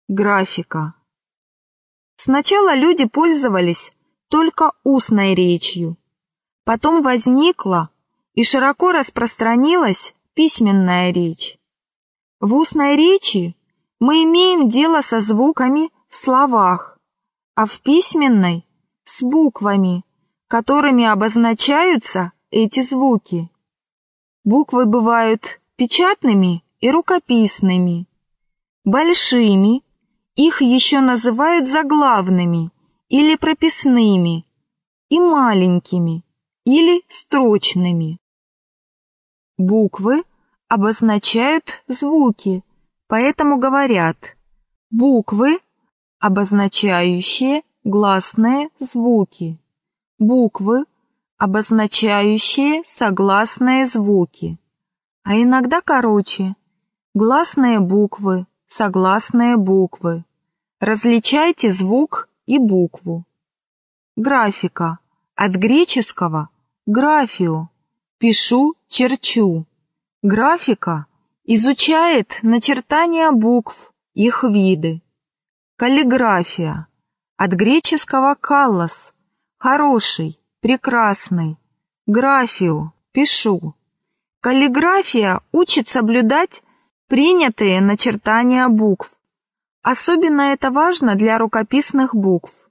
Графика. Сначала люди пользовались только устной речью. Потом возникла и широко распространилась письменная речь. В устной речи мы имеем дело со звуками в словах, а в письменной — с буквами, которыми обозначаются эти звуки. Буквы бывают печатными и рукописными. Большими их еще называют заглавными или прописными, и маленькими или строчными. Буквы обозначают звуки, поэтому говорят буквы, обозначающие гласные звуки, буквы, обозначающие согласные звуки, а иногда короче гласные буквы, согласные буквы. Различайте звук и букву. Графика. От греческого графио. Пишу, черчу. Графика изучает начертания букв, их виды. Каллиграфия. От греческого каллос. Хороший, прекрасный. Графио. Пишу. Каллиграфия учит соблюдать принятые начертания букв. Особенно это важно для рукописных букв.